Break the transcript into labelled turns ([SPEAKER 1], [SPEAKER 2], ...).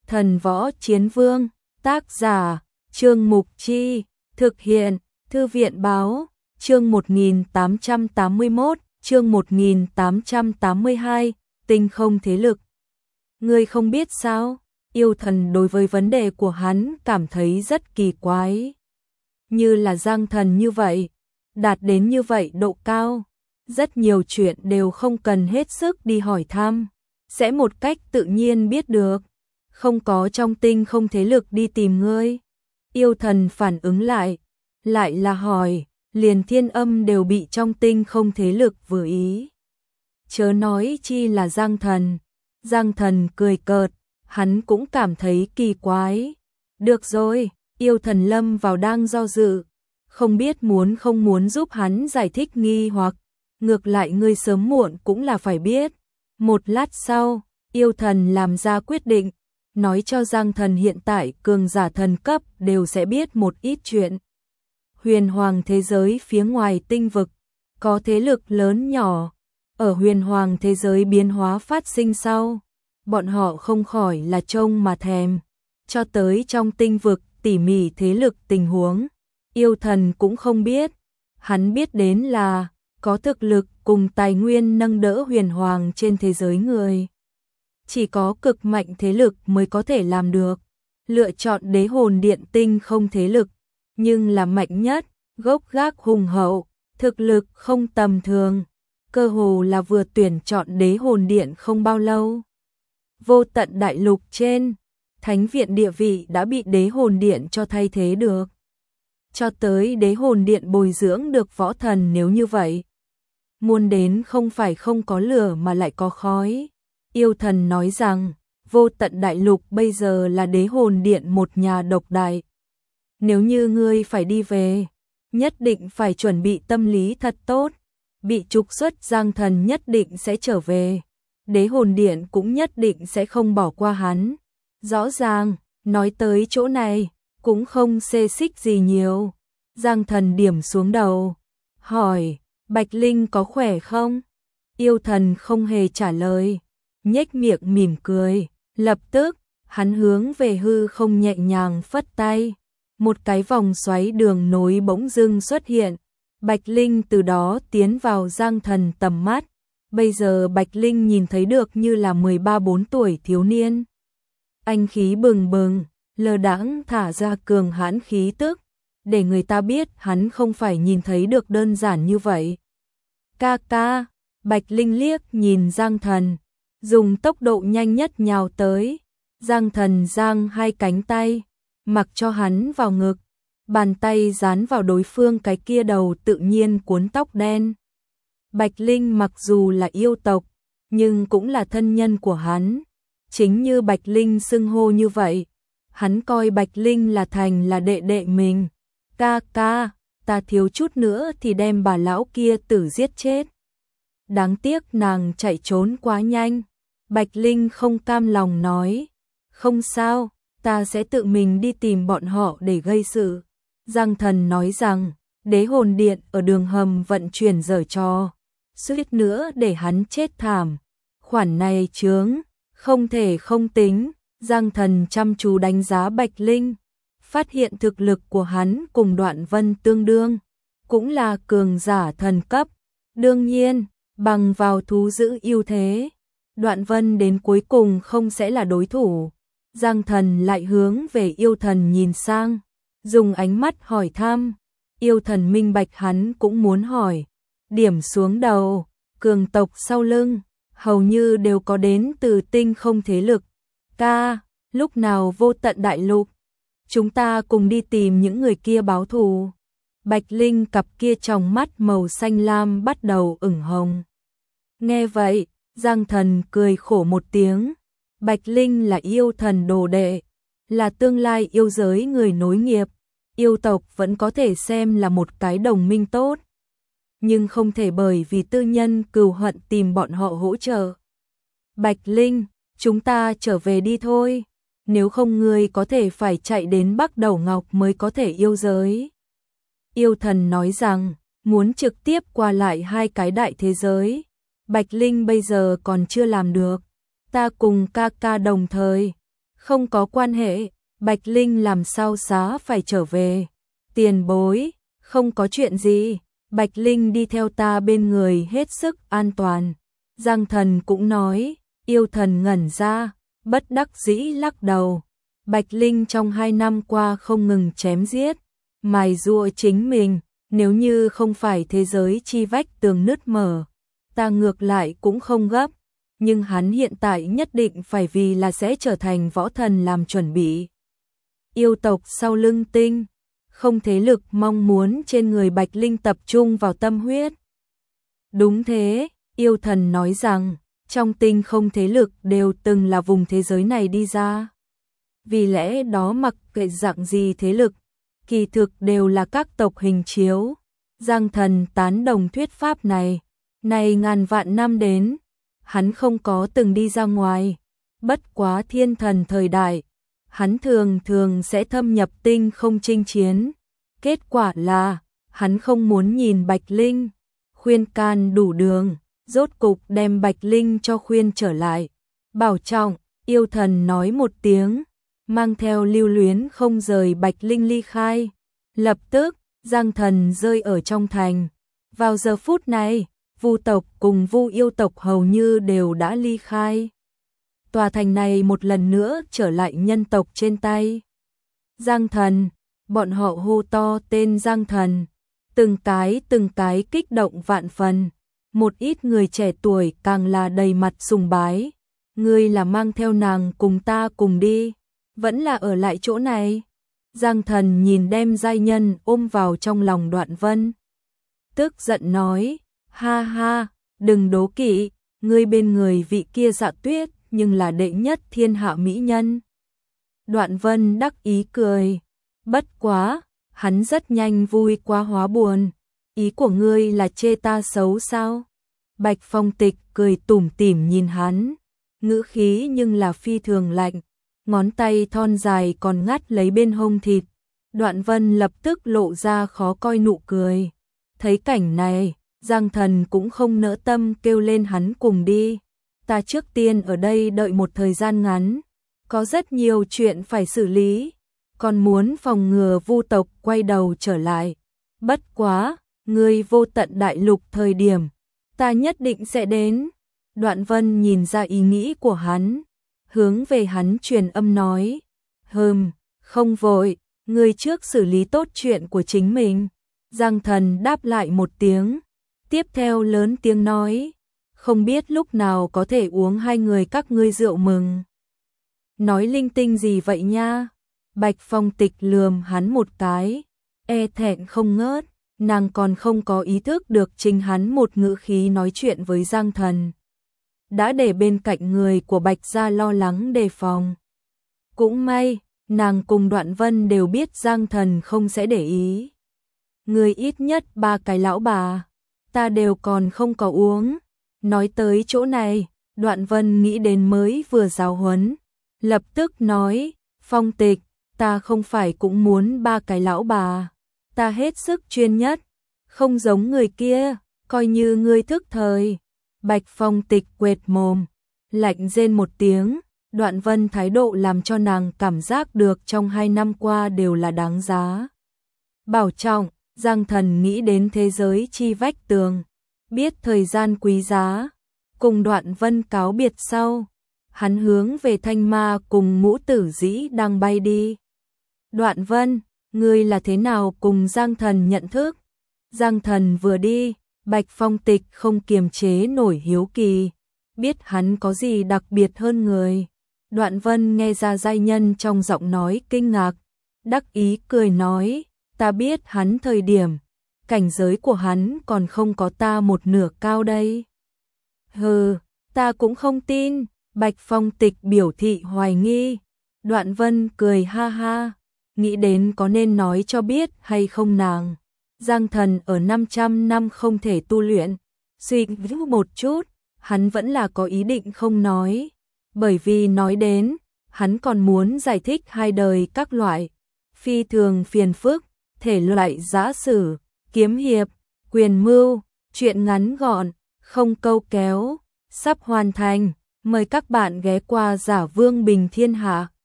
[SPEAKER 1] Thần Võ Chiến Vương, tác giả, Trương Mục Chi, thực hiện, Thư viện Báo, chương 1881, chương 1882, tinh không thế lực. Ngươi không biết sao, yêu thần đối với vấn đề của hắn cảm thấy rất kỳ quái. Như là Giang Thần như vậy, đạt đến như vậy độ cao, rất nhiều chuyện đều không cần hết sức đi hỏi thăm, sẽ một cách tự nhiên biết được. Không có trong tinh không thế lực đi tìm ngươi. Yêu thần phản ứng lại là hỏi, liền Thiên Âm đều bị trong tinh không thế lực vừa ý. Chớ nói chi là Giang Thần. Giang Thần cười cợt, hắn cũng cảm thấy kỳ quái. Được rồi, yêu thần lâm vào đang do dự, không biết muốn không muốn giúp hắn giải thích nghi hoặc, ngược lại ngươi sớm muộn cũng là phải biết. Một lát sau, yêu thần làm ra quyết định, nói cho Giang Thần hiện tại cường giả thần cấp đều sẽ biết một ít chuyện. Huyền hoàng thế giới phía ngoài tinh vực, có thế lực lớn nhỏ, ở huyền hoàng thế giới biến hóa phát sinh sau, bọn họ không khỏi là trông mà thèm, cho tới trong tinh vực tỉ mỉ thế lực tình huống, yêu thần cũng không biết, hắn biết đến là có thực lực cùng tài nguyên nâng đỡ huyền hoàng trên thế giới người. Chỉ có cực mạnh thế lực mới có thể làm được, lựa chọn đế hồn điện tinh không thế lực, nhưng là mạnh nhất, gốc gác hùng hậu, thực lực không tầm thường, cơ hồ là vừa tuyển chọn đế hồn điện không bao lâu. Vô tận đại lục trên, thánh viện địa vị đã bị đế hồn điện cho thay thế được. Cho tới đế hồn điện bồi dưỡng được võ thần nếu như vậy. Muôn đến không phải không có lửa mà lại có khói. Yêu thần nói rằng, vô tận đại lục bây giờ là đế hồn điện một nhà độc đại. Nếu như ngươi phải đi về, nhất định phải chuẩn bị tâm lý thật tốt. Bị trục xuất Giang Thần nhất định sẽ trở về. Đế hồn điện cũng nhất định sẽ không bỏ qua hắn. Rõ ràng, nói tới chỗ này, cũng không xê xích gì nhiều. Giang Thần điểm xuống đầu, hỏi, Bạch Linh có khỏe không? Yêu thần không hề trả lời, nhếch miệng mỉm cười, lập tức, hắn hướng về hư không nhẹ nhàng phất tay. Một cái vòng xoáy đường nối bỗng dưng xuất hiện, Bạch Linh từ đó tiến vào Giang Thần tầm mắt. Bây giờ Bạch Linh nhìn thấy được như là 13-14 tuổi thiếu niên. Anh khí bừng bừng, lơ đãng thả ra cường hãn khí tức, để người ta biết hắn không phải nhìn thấy được đơn giản như vậy. Ca ca, Bạch Linh liếc nhìn Giang Thần, dùng tốc độ nhanh nhất nhào tới. Giang Thần giang hai cánh tay, mặc cho hắn vào ngực, bàn tay dán vào đối phương cái kia đầu tự nhiên cuốn tóc đen. Bạch Linh mặc dù là yêu tộc, nhưng cũng là thân nhân của hắn. Chính như Bạch Linh xưng hô như vậy, hắn coi Bạch Linh là thành là đệ đệ mình. Ca ca, ta thiếu chút nữa thì đem bà lão kia tử giết chết. Đáng tiếc nàng chạy trốn quá nhanh. Bạch Linh không cam lòng nói, không sao, ta sẽ tự mình đi tìm bọn họ để gây sự. Giang Thần nói rằng, đế hồn điện ở đường hầm vận chuyển giở trò, suýt nữa để hắn chết thảm. Khoản này chướng, không thể không tính. Giang Thần chăm chú đánh giá Bạch Linh, phát hiện thực lực của hắn cùng Đoạn Vân tương đương, cũng là cường giả thần cấp. Đương nhiên, bằng vào thú giữ ưu thế, Đoạn Vân đến cuối cùng không sẽ là đối thủ. Giang Thần lại hướng về yêu thần nhìn sang, dùng ánh mắt hỏi thăm. Yêu thần minh bạch hắn cũng muốn hỏi, điểm xuống đầu, cường tộc sau lưng, hầu như đều có đến từ tinh không thế lực. Ca, lúc nào vô tận đại lục, chúng ta cùng đi tìm những người kia báo thù. Bạch Linh cặp kia trong mắt màu xanh lam bắt đầu ửng hồng. Nghe vậy, Giang Thần cười khổ một tiếng. Bạch Linh là yêu thần đồ đệ, là tương lai yêu giới người nối nghiệp. Yêu tộc vẫn có thể xem là một cái đồng minh tốt, nhưng không thể bởi vì tư nhân cừu hận tìm bọn họ hỗ trợ. Bạch Linh, chúng ta trở về đi thôi, nếu không ngươi có thể phải chạy đến Bắc Đầu Ngọc mới có thể yêu giới. Yêu thần nói rằng, muốn trực tiếp qua lại hai cái đại thế giới. Bạch Linh bây giờ còn chưa làm được, ta cùng ca ca đồng thời, Không có quan hệ, Bạch Linh làm sao xá phải trở về. Tiền bối, không có chuyện gì, Bạch Linh đi theo ta bên người hết sức an toàn. Giang Thần cũng nói, yêu thần ngẩn ra, bất đắc dĩ lắc đầu. Bạch Linh trong 2 năm qua không ngừng chém giết, mài giũa chính mình, nếu như không phải thế giới chi vách tường nứt mở, ta ngược lại cũng không gấp, nhưng hắn hiện tại nhất định phải vì là sẽ trở thành võ thần làm chuẩn bị. Yêu tộc sau lưng tinh, không thế lực mong muốn trên người Bạch Linh tập trung vào tâm huyết. Đúng thế, yêu thần nói rằng, trong tinh không thế lực đều từng là vùng thế giới này đi ra. Vì lẽ đó mặc kệ dạng gì thế lực, kỳ thực đều là các tộc hình chiếu. Giang Thần tán đồng thuyết pháp này, ngàn vạn năm đến, hắn không có từng đi ra ngoài, bất quá thiên thần thời đại, hắn thường thường sẽ thâm nhập tinh không chinh chiến. Kết quả là, hắn không muốn nhìn Bạch Linh, khuyên can đủ đường, rốt cục đem Bạch Linh cho khuyên trở lại. Bảo trọng, yêu thần nói một tiếng, mang theo lưu luyến không rời Bạch Linh ly khai. Lập tức, Giang Thần rơi ở trong thành. Vào giờ phút này, Vu tộc cùng Vu yêu tộc hầu như đều đã ly khai. Tòa thành này một lần nữa trở lại nhân tộc trên tay. Giang Thần, bọn họ hô to tên Giang Thần, từng cái kích động vạn phần. Một ít người trẻ tuổi càng là đầy mặt sùng bái. Ngươi là mang theo nàng cùng ta cùng đi, vẫn là ở lại chỗ này? Giang Thần nhìn đem giai nhân ôm vào trong lòng Đoạn Vân, tức giận nói, ha ha, đừng đố kỵ, ngươi bên người vị kia Dạ Tuyết nhưng là đệ nhất thiên hạ mỹ nhân. Đoạn Vân đắc ý cười, bất quá, hắn rất nhanh vui quá hóa buồn, ý của ngươi là chê ta xấu sao? Bạch Phong Tịch cười tủm tỉm nhìn hắn, ngữ khí nhưng là phi thường lạnh, ngón tay thon dài còn ngắt lấy bên hông thịt. Đoạn Vân lập tức lộ ra khó coi nụ cười. Thấy cảnh này, Giang Thần cũng không nỡ tâm kêu lên hắn cùng đi. Ta trước tiên ở đây đợi một thời gian ngắn, có rất nhiều chuyện phải xử lý, còn muốn phòng ngừa Vu tộc quay đầu trở lại. Bất quá, ngươi vô tận đại lục thời điểm, ta nhất định sẽ đến. Đoạn Vân nhìn ra ý nghĩ của hắn, hướng về hắn truyền âm nói, không vội, ngươi trước xử lý tốt chuyện của chính mình. Giang Thần đáp lại một tiếng, tiếp theo lớn tiếng nói, không biết lúc nào có thể uống hai người các ngươi rượu mừng. Nói linh tinh gì vậy nha? Bạch Phong Tịch lườm hắn một cái, e thẹn không ngớt, nàng còn không có ý thức được chính hắn một ngữ khí nói chuyện với Giang Thần, đã để bên cạnh người của Bạch gia lo lắng đề phòng. Cũng may, nàng cùng Đoạn Vân đều biết Giang Thần không sẽ để ý. Người ít nhất 3 cái lão bà, ta đều còn không có uống. Nói tới chỗ này, Đoạn Vân nghĩ đến mới vừa giáo huấn, lập tức nói, Phong Tịch, ta không phải cũng muốn 3 cái lão bà, ta hết sức chuyên nhất, không giống người kia, coi như ngươi thức thời. Bạch Phong Tịch quệt mồm, lạnh rên một tiếng. Đoạn Vân thái độ làm cho nàng cảm giác được trong 2 năm qua đều là đáng giá. Bảo trọng, Giang Thần nghĩ đến thế giới chi vách tường, biết thời gian quý giá, cùng Đoạn Vân cáo biệt sau, hắn hướng về Thanh Ma cùng Ngũ Tử Dĩ đang bay đi. Đoạn Vân, ngươi là thế nào cùng Giang Thần nhận thức? Giang Thần vừa đi, Bạch Phong Tịch không kiềm chế nổi hiếu kỳ, biết hắn có gì đặc biệt hơn người. Đoạn Vân nghe ra giai nhân trong giọng nói kinh ngạc, đắc ý cười nói, ta biết hắn thời điểm, cảnh giới của hắn còn không có ta một nửa cao đây. Hừ, ta cũng không tin. Bạch Phong Tịch biểu thị hoài nghi. Đoạn Vân cười ha ha, nghĩ đến có nên nói cho biết hay không nàng. Giang Thần ở 500 năm không thể tu luyện, suy nghĩ một chút, hắn vẫn là có ý định không nói. Bởi vì nói đến, hắn còn muốn giải thích hai đời các loại, phi thường phiền phức, thể loại giã sử, kiếm hiệp, quyền mưu, chuyện ngắn gọn, không câu kéo, sắp hoàn thành. Mời các bạn ghé qua Giả Vương Bình Thiên Hạ.